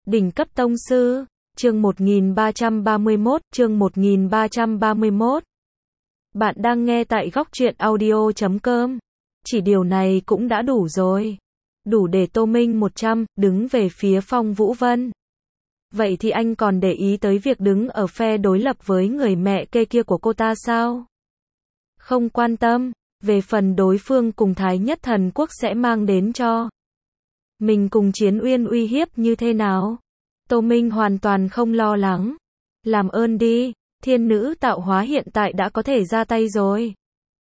Đỉnh cấp tông sư, chương 1331. Bạn đang nghe tại góc truyện audio.com. Chỉ điều này cũng đã đủ rồi. Đủ để Tô Minh 100, đứng về phía Phong Vũ Vân. Vậy thì anh còn để ý tới việc đứng ở phe đối lập với người mẹ kê kia của cô ta sao? Không quan tâm, về phần đối phương cùng Thái Nhất Thần Quốc sẽ mang đến cho mình cùng Chiến Uyên uy hiếp như thế nào? Tô Minh hoàn toàn không lo lắng. Làm ơn đi, thiên nữ tạo hóa hiện tại đã có thể ra tay rồi.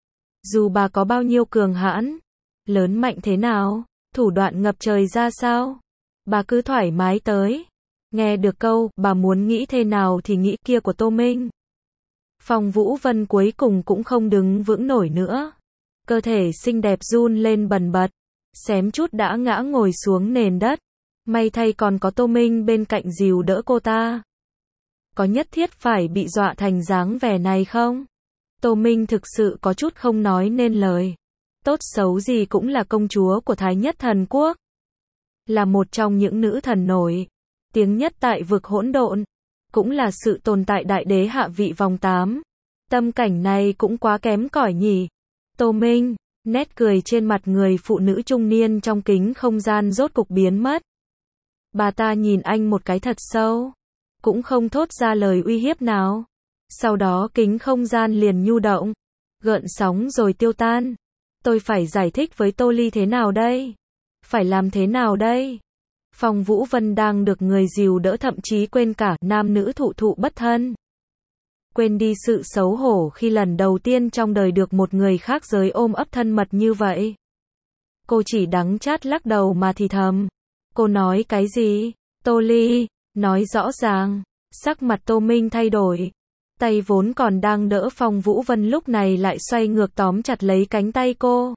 Dù bà có bao nhiêu cường hãn, lớn mạnh thế nào, thủ đoạn ngập trời ra sao, bà cứ thoải mái tới. Nghe được câu, bà muốn nghĩ thế nào thì nghĩ kia của Tô Minh. Phong Vũ Vân cuối cùng cũng không đứng vững nổi nữa. Cơ thể xinh đẹp run lên bần bật, xém chút đã ngã ngồi xuống nền đất. May thay còn có Tô Minh bên cạnh dìu đỡ cô ta. Có nhất thiết phải bị dọa thành dáng vẻ này không? Tô Minh thực sự có chút không nói nên lời. Tốt xấu gì cũng là công chúa của Thái Nhất Thần Quốc. Là một trong những nữ thần nổi tiếng nhất tại vực hỗn độn. Cũng là sự tồn tại đại đế hạ vị vòng 8. Tâm cảnh này cũng quá kém cỏi nhỉ. Tô Minh, nét cười trên mặt người phụ nữ trung niên trong kính không gian rốt cục biến mất. Bà ta nhìn anh một cái thật sâu, cũng không thốt ra lời uy hiếp nào. Sau đó kính không gian liền nhu động, gợn sóng rồi tiêu tan. Tôi phải giải thích với Tô Ly thế nào đây? Phải làm thế nào đây? Phong Vũ Vân đang được người dìu đỡ, thậm chí quên cả nam nữ thụ thụ bất thân. Quên đi sự xấu hổ khi lần đầu tiên trong đời được một người khác giới ôm ấp thân mật như vậy. Cô chỉ đắng chát lắc đầu mà thì thầm. Cô nói cái gì? Tô Ly, nói rõ ràng. Sắc mặt Tô Minh thay đổi. Tay vốn còn đang đỡ Phong Vũ Vân lúc này lại xoay ngược tóm chặt lấy cánh tay cô.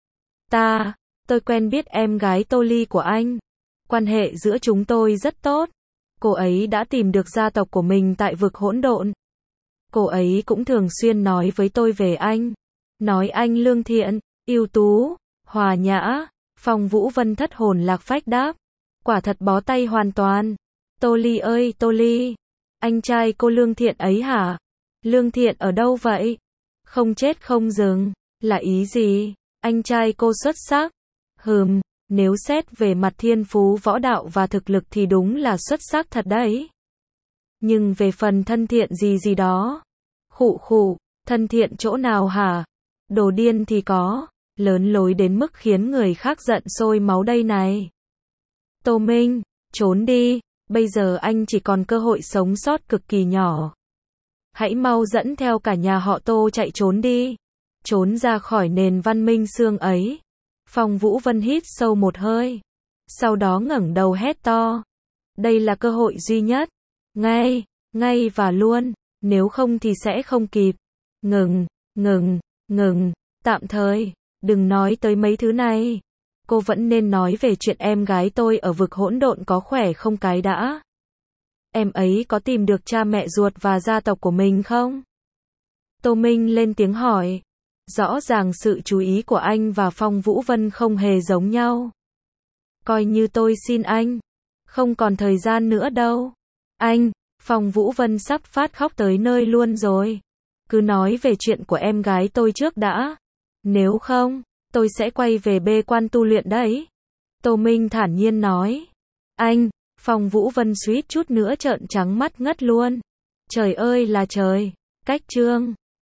Tôi quen biết em gái Tô Ly của anh. Quan hệ giữa chúng tôi rất tốt. Cô ấy đã tìm được gia tộc của mình tại vực hỗn độn. Cô ấy cũng thường xuyên nói với tôi về anh. Nói anh lương thiện, ưu tú, hòa nhã. Phong Vũ Vân thất hồn lạc phách đáp. Quả thật bó tay hoàn toàn. Tô Ly ơi Tô Ly, anh trai cô lương thiện ấy hả? Lương thiện ở đâu vậy? Không chết không dừng, là ý gì? Anh trai cô xuất sắc. Nếu xét về mặt thiên phú võ đạo và thực lực thì đúng là xuất sắc thật đấy. Nhưng về phần thân thiện gì đó. Thân thiện chỗ nào hả? Đồ điên thì có, lớn lối đến mức khiến người khác giận sôi máu đây này. Tô Minh, trốn đi, bây giờ anh chỉ còn cơ hội sống sót cực kỳ nhỏ. Hãy mau dẫn theo cả nhà họ Tô chạy trốn đi. Trốn ra khỏi nền văn minh xương ấy. Phong Vũ Vân hít sâu một hơi. Sau đó ngẩng đầu hét to. Đây là cơ hội duy nhất. Ngay và luôn. Nếu không thì sẽ không kịp. Ngừng. Tạm thời. Đừng nói tới mấy thứ này. Cô vẫn nên nói về chuyện em gái tôi ở vực hỗn độn có khỏe không cái đã. Em ấy có tìm được cha mẹ ruột và gia tộc của mình không? Tô Minh lên tiếng hỏi. Rõ ràng sự chú ý của anh và Phong Vũ Vân không hề giống nhau. Coi như tôi xin anh. Không còn thời gian nữa đâu. Anh, Phong Vũ Vân sắp phát khóc tới nơi luôn rồi. Cứ nói về chuyện của em gái tôi trước đã. Nếu không, tôi sẽ quay về bê quan tu luyện đấy. Tô Minh thản nhiên nói. Anh, Phong Vũ Vân suýt chút nữa trợn trắng mắt ngất luôn. Trời ơi là trời. Cách chương